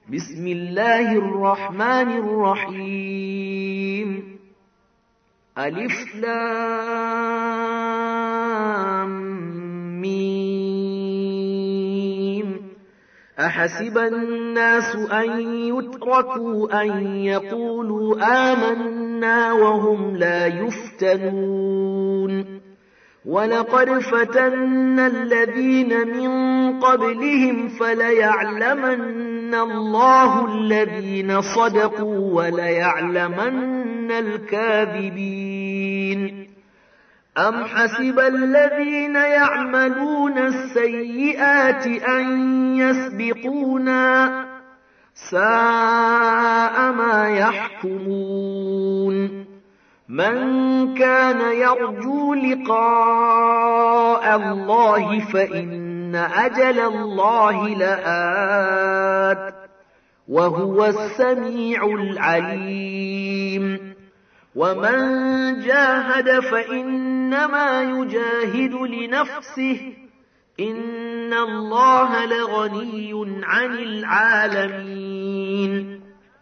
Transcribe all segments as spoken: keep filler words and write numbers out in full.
بسم الله الرحمن الرحيم ألف لام ميم أحسب الناس أن يتركوا أن يقولوا آمنا وهم لا يفتنون ولقد فتنا الذين من قبلهم فليعلمن الله الذين صدقوا وليعلمن الكاذبين أم حسب الذين يعملون السيئات أن يسبقونا ساء ما يحكمون من كان يرجو لقاء الله فإن أجل الله لآت وهو السميع العليم ومن جاهد فإنما يجاهد لنفسه إن الله لغني عن العالمين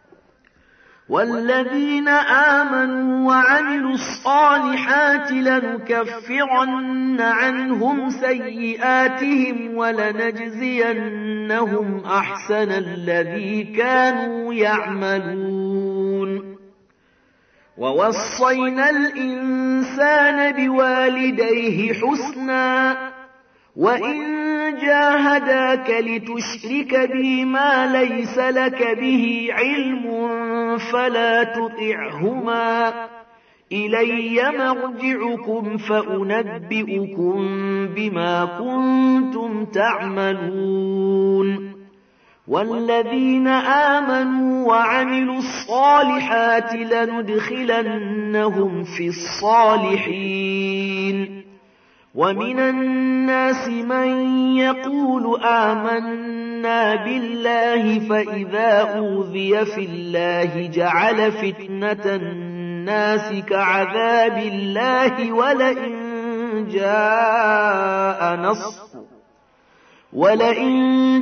والذين آمنوا وعملوا الصالحات لنكفرن عنهم سيئاتهم ولنجزينهم أحسن الذي كانوا يعملون ووصينا الإنسان بوالديه حسنا وإن جاهداك لتشرك بي ما ليس لك به علم فلا تطعهما إلي مرجعكم فأنبئكم بما كنتم تعملون والذين آمنوا وعملوا الصالحات لندخلنهم في الصالحين ومن الناس من يقول آمنا بالله فإذا أوذي في الله جعل فتنة الناس كعذاب الله ولئن جاء نصر ولئن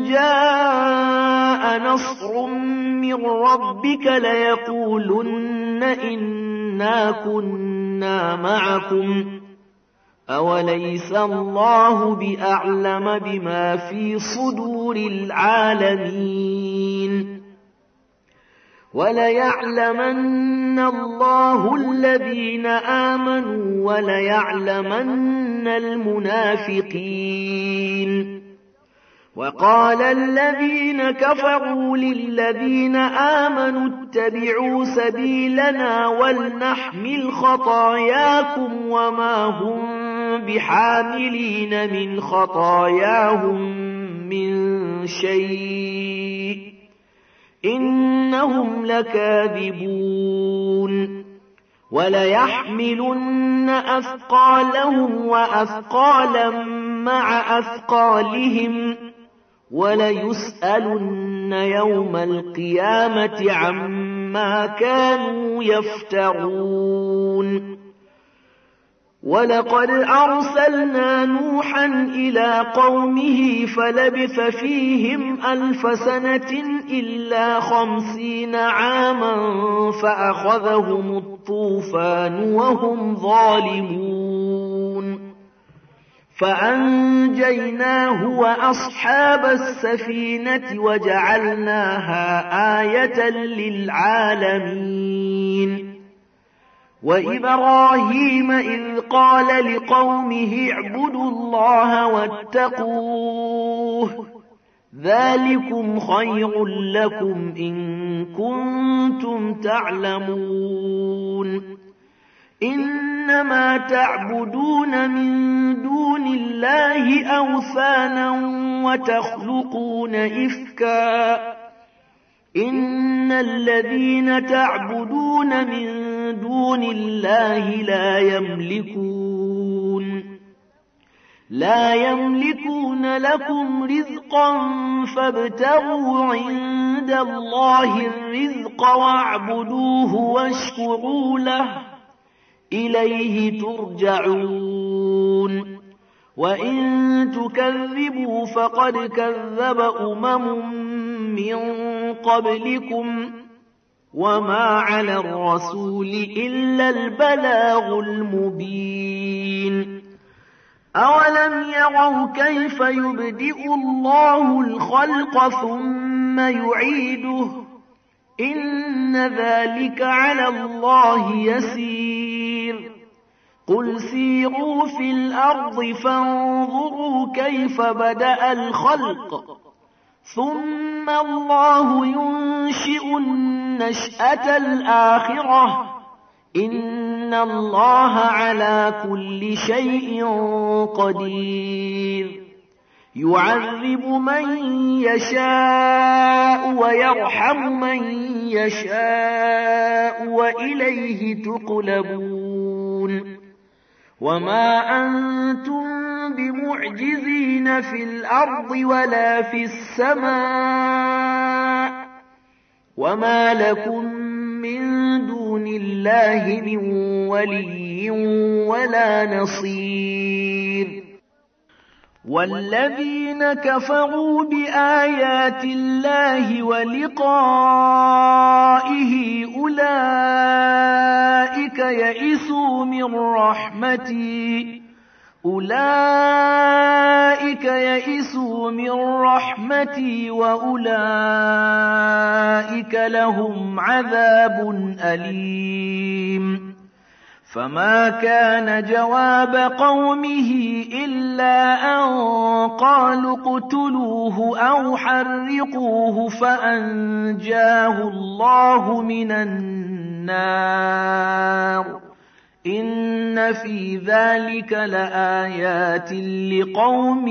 جاء نصر من ربك ليقولن إنا كنا معكم أوليس الله بأعلم بما في صدور العالمين وليعلمن الله الذين آمنوا وليعلمن المنافقين وقال الذين كفروا للذين آمنوا اتبعوا سبيلنا ولنحمل خطاياكم وما هم بحاملين من خطاياهم من شيء إنهم لكاذبون وليحملن أثقالهم وأثقالا مع أثقالهم وليسألن يوم القيامة عما كانوا يفترون ولقد أرسلنا نوحا إلى قومه فلبث فيهم ألف سنة إلا خمسين عاما فأخذهم الطوفان وهم ظالمون فأنجيناه وأصحاب السفينة وجعلناها آية للعالمين وإبراهيم إذ قال لقومه اعبدوا الله واتقوه ذلكم خير لكم إن كنتم تعلمون إنما تعبدون من دون الله أوثانا وتخلقون إفكا إن الذين تعبدون من دون الله لا يملكون لا يملكون لكم رزقا فابتغوا عند الله الرزق واعبدوه واشكروا له إليه ترجعون وإن تكذبوا فقد كذب أمم من قبلكم وما على الرسول إلا البلاغ المبين أولم يروا كيف يبدئ الله الخلق ثم يعيده إن ذلك على الله يسير قل سيروا في الأرض فانظروا كيف بدأ الخلق ثم الله ينشئ النشأة الآخرة إن الله على كل شيء قدير يعذب من يشاء ويرحم من يشاء وإليه تقلبون وما أنتم بمعجزين في الأرض ولا في السماء وما لكم من دون الله من ولي ولا نصير والذين كفروا بآيات الله ولقائه أولئك يئسوا من رحمتي أولئك يئسوا من رحمتي وأولئك لهم عذاب أليم فما كان جواب قومه إلا أن قالوا اقتلوه أو حرقوه فأنجاه الله من النار إن في ذلك لآيات لقوم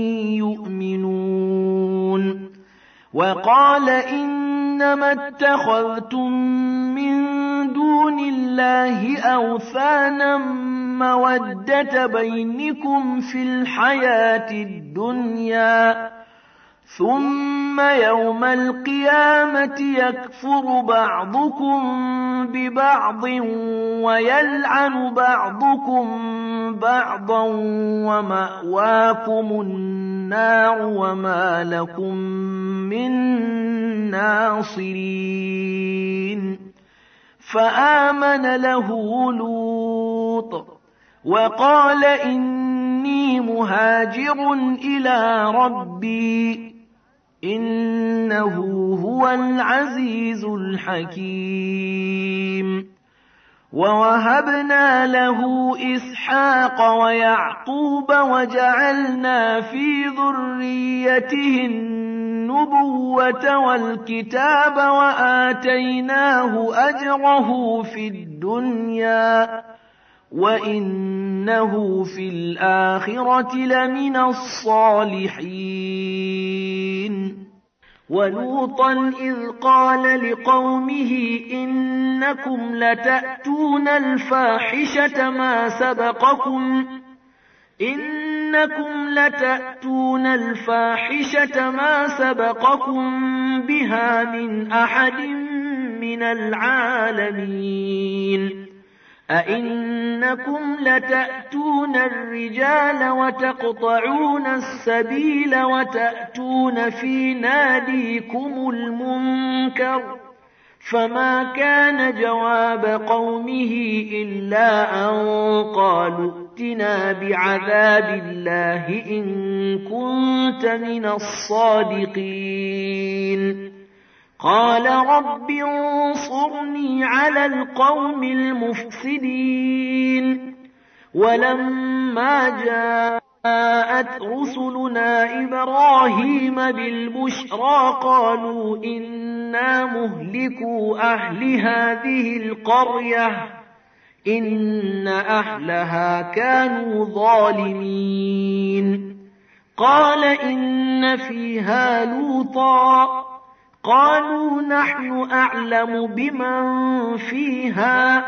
يؤمنون وقال إنما اتخذتم من دون الله أوثانا مودة بينكم في الحياة الدنيا ثم يوم القيامة يكفر بعضكم ببعض ويلعن بعضكم بعضا ومأواكم النار وما لكم من ناصرين فآمن له لوط وقال إني مهاجر إلى ربي إنه هو العزيز الحكيم ووهبنا له إسحاق ويعقوب وجعلنا في ذريته النبوة والكتاب وآتيناه أجره في الدنيا وإنه في الآخرة لمن الصالحين ولوطا إذ قال لقومه إنكم لتأتون الفاحشة ما سبقكم إنكم لتأتون الفاحشة ما سبقكم بها من أحد من العالمين أئنكم لتأتون الرجال وتقطعون السبيل وتأتون في ناديكم المنكر فما كان جواب قومه إلا أن قالوا ائتنا بعذاب الله إن كنت من الصادقين قال رب انصرني على القوم المفسدين ولما جاءت رسلنا إبراهيم بالبشرى قالوا إنا مهلكو أهل هذه القرية إن أهلها كانوا ظالمين قال إن فيها لوطا قالوا نحن أعلم بمن فيها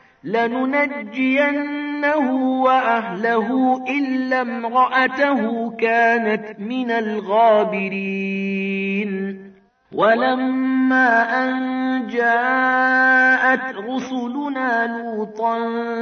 لننجينه وأهله إلا امرأته كانت من الغابرين ولما أن جاءت رسلنا لوطا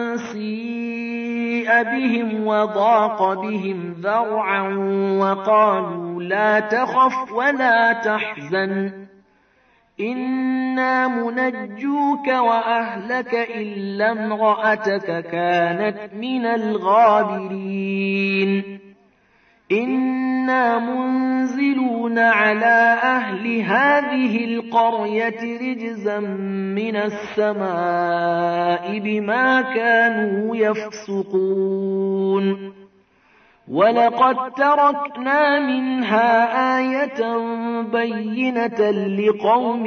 سيء بهم وضاق بهم ذرعا وقالوا لا تخف ولا تحزن إنا منجوك وأهلك إلا امرأتك كانت من الغابرين إنا منزلون على أهل هذه القرية رجزا من السماء بما كانوا يفسقون ولقد تركنا منها آية بينة لقوم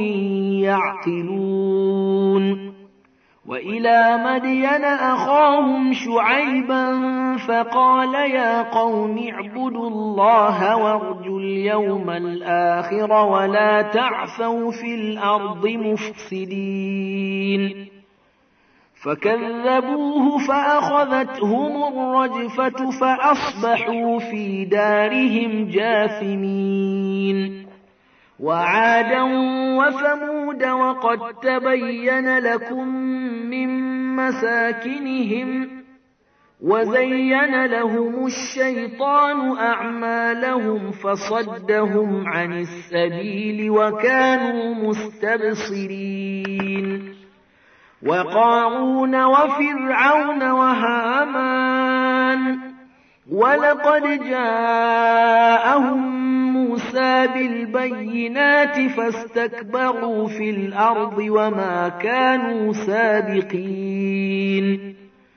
يعقلون وإلى مدين أخاهم شعيبا فقال يا قوم اعبدوا الله وارجوا اليوم الآخر ولا تعثوا في الأرض مفسدين فكذبوه فأخذتهم الرجفة فأصبحوا في دارهم جاثمين وعادا وثمود وقد تبين لكم من مساكنهم وزين لهم الشيطان أعمالهم فصدهم عن السبيل وكانوا مستبصرين وقارون وفرعون وهامان ولقد جاءهم موسى بالبينات فاستكبروا في الأرض وما كانوا سابقين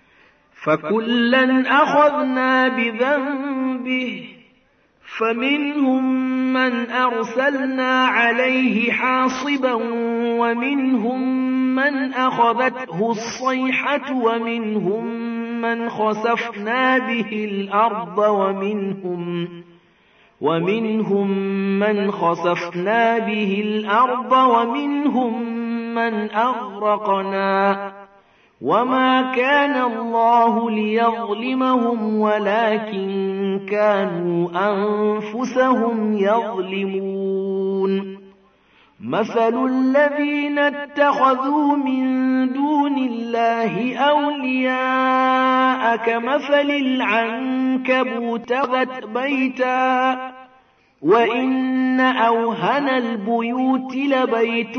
فكلا أخذنا بذنبه فمنهم من أرسلنا عليه حاصبا ومنهم من أخذته الصيحة ومنهم من خسفنا به الأرض ومنهم ومنهم من خسفنا به الأرض ومنهم من أغرقنا وما كان الله ليظلمهم ولكن كانوا أنفسهم يظلمون مثل الذين اتخذوا من دون الله أولياء كمثل العنكبوت اتخذت بيتا وإن أوهن البيوت لبيت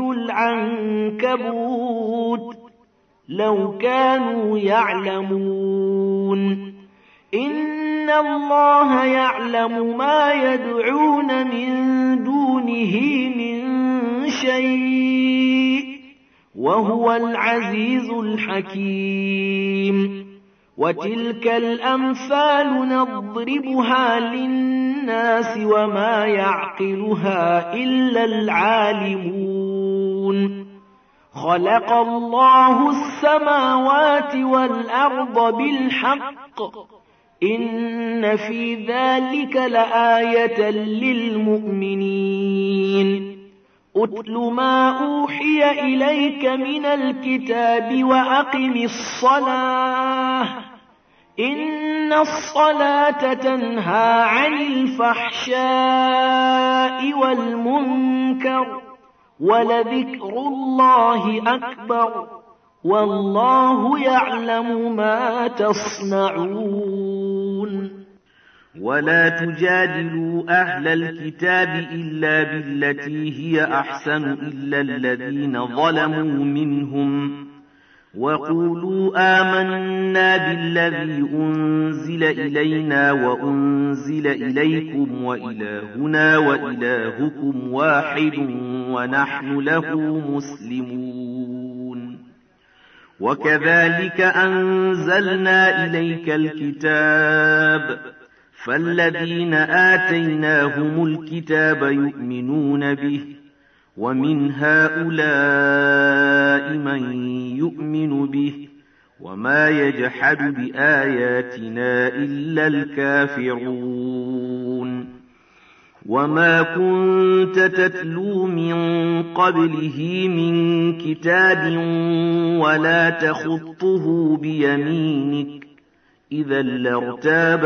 العنكبوت لو كانوا يعلمون إن الله يعلم ما يدعون من دونه من شيء وهو العزيز الحكيم وتلك الأمثال نضربها للناس وما يعقلها إلا العالمون خلق الله السماوات والأرض بالحق إن في ذلك لآية للمؤمنين أتل ما أوحي إليك من الكتاب وأقم الصلاة إن الصلاة تنهى عن الفحشاء والمنكر ولذكر الله أكبر والله يعلم ما تصنعون ولا تجادلوا أهل الكتاب إلا بالتي هي أحسن إلا الذين ظلموا منهم وقولوا آمنا بالذي أنزل إلينا وأنزل إليكم وإلهنا وإلهكم واحد ونحن له مسلمون وكذلك أنزلنا إليك الكتاب فالذين آتيناهم الكتاب يؤمنون به ومن هؤلاء من يؤمن به وما يجحد بآياتنا إلا الكافرون وما كنت تتلو من قبله من كتاب ولا تخطه بيمينك إذا لارتاب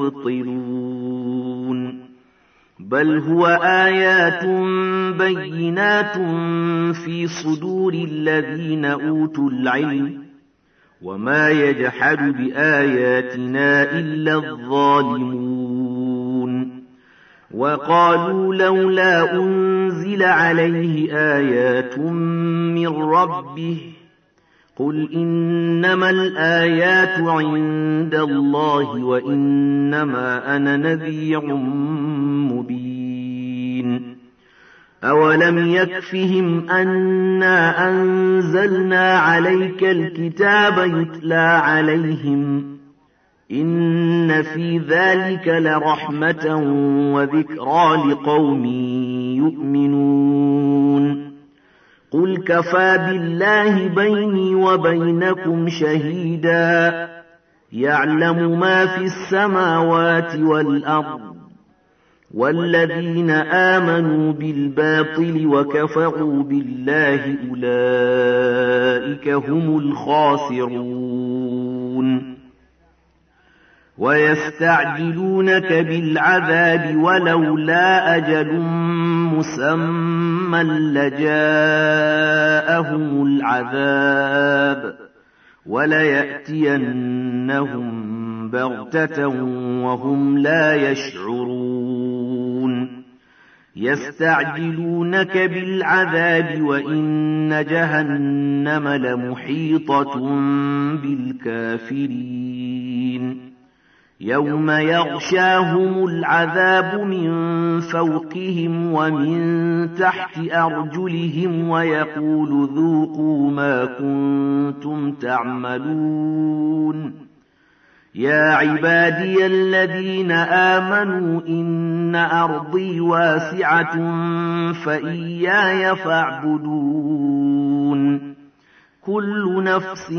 المبطلون بل هو آيات بينات في صدور الذين أوتوا العلم وما يجحد بآياتنا إلا الظالمون وقالوا لولا أنزل عليه آيات من ربه قل إنما الآيات عند الله وإنما أنا نذير مبين أولم يكفهم أنا أنزلنا عليك الكتاب يتلى عليهم إن في ذلك لرحمة وذكرى لقوم يؤمنون قل كفى بالله بيني وبينكم شهيدا يعلم ما في السماوات والأرض والذين آمنوا بالباطل وكفروا بالله أولئك هم الخاسرون ويستعجلونك بالعذاب ولولا أجل مسمى لجاءهم العذاب وليأتينهم بغتة وهم لا يشعرون يستعجلونك بالعذاب وإن جهنم لمحيطة بالكافرين يوم يغشاهم العذاب من فوقهم ومن تحت أرجلهم ويقول ذوقوا ما كنتم تعملون يا عبادي الذين آمنوا إن أرضي واسعة فإياي فاعبدون كل نفس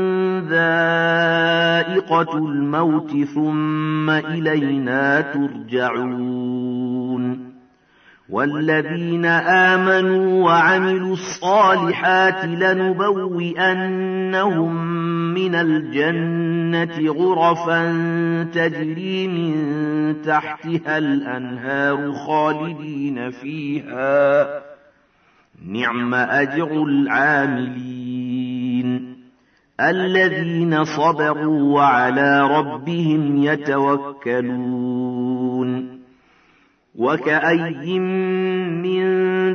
ذائقة الموت ثم إلينا ترجعون والذين آمنوا وعملوا الصالحات لنبوئنهم من الجنة غرفا تجري من تحتها الأنهار خالدين فيها نعم أجر العاملين الذين صبروا وعلى ربهم يتوكلون وكأي من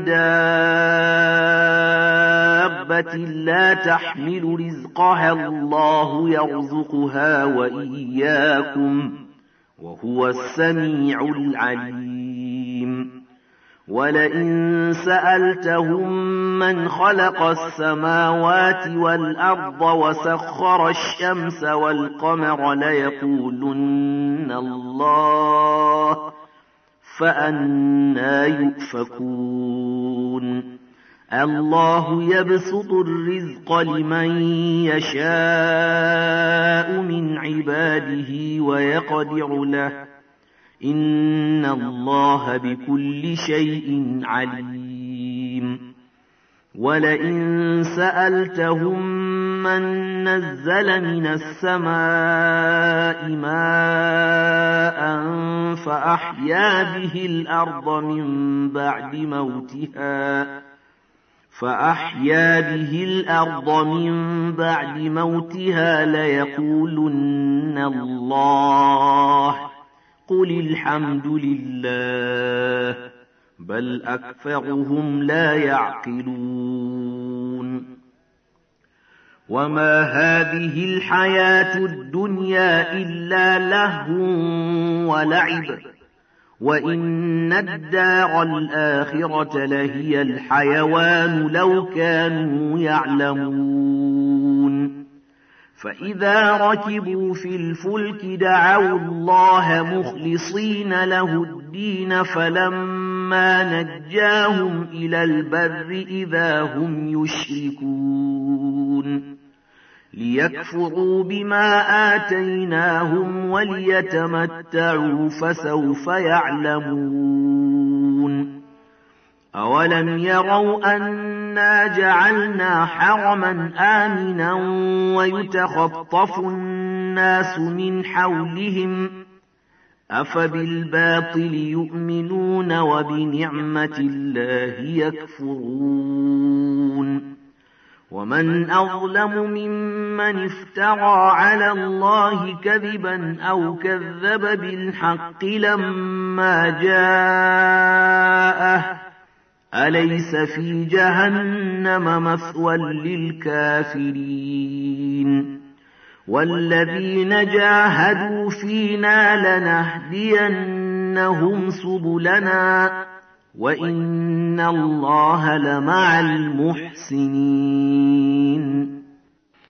دابة لا تحمل رزقها الله يرزقها وإياكم وهو السميع العليم ولئن سألتهم من خلق السماوات والأرض وسخر الشمس والقمر ليقولن الله فأنى يؤفكون الله يبسط الرزق لمن يشاء من عباده ويقدر له إن الله بكل شيء عليم ولئن سألتهم من نزل من السماء ماء فأحيا به الأرض من بعد موتها فأحيا به الأرض من بعد موتها ليقولن الله قل الحمد لله بل أكثرهم لا يعقلون وما هذه الحياة الدنيا إلا لهو ولعب وإن الدار الآخرة لهي الحيوان لو كانوا يعلمون فإذا ركبوا في الفلك دعوا الله مخلصين له الدين فلما نجاهم إلى البر إذا هم يشركون ليكفروا بما آتيناهم وليتمتعوا فسوف يعلمون أولم يروا أنا جعلنا حرما آمنا ويتخطف الناس من حولهم أفبالباطل يؤمنون وبنعمة الله يكفرون ومن أظلم ممن افترى على الله كذبا أو كذب بالحق لما جاءه أليس في جهنم مثوى للكافرين والذين جاهدوا فينا لنهدينهم سبلنا وإن الله لمع المحسنين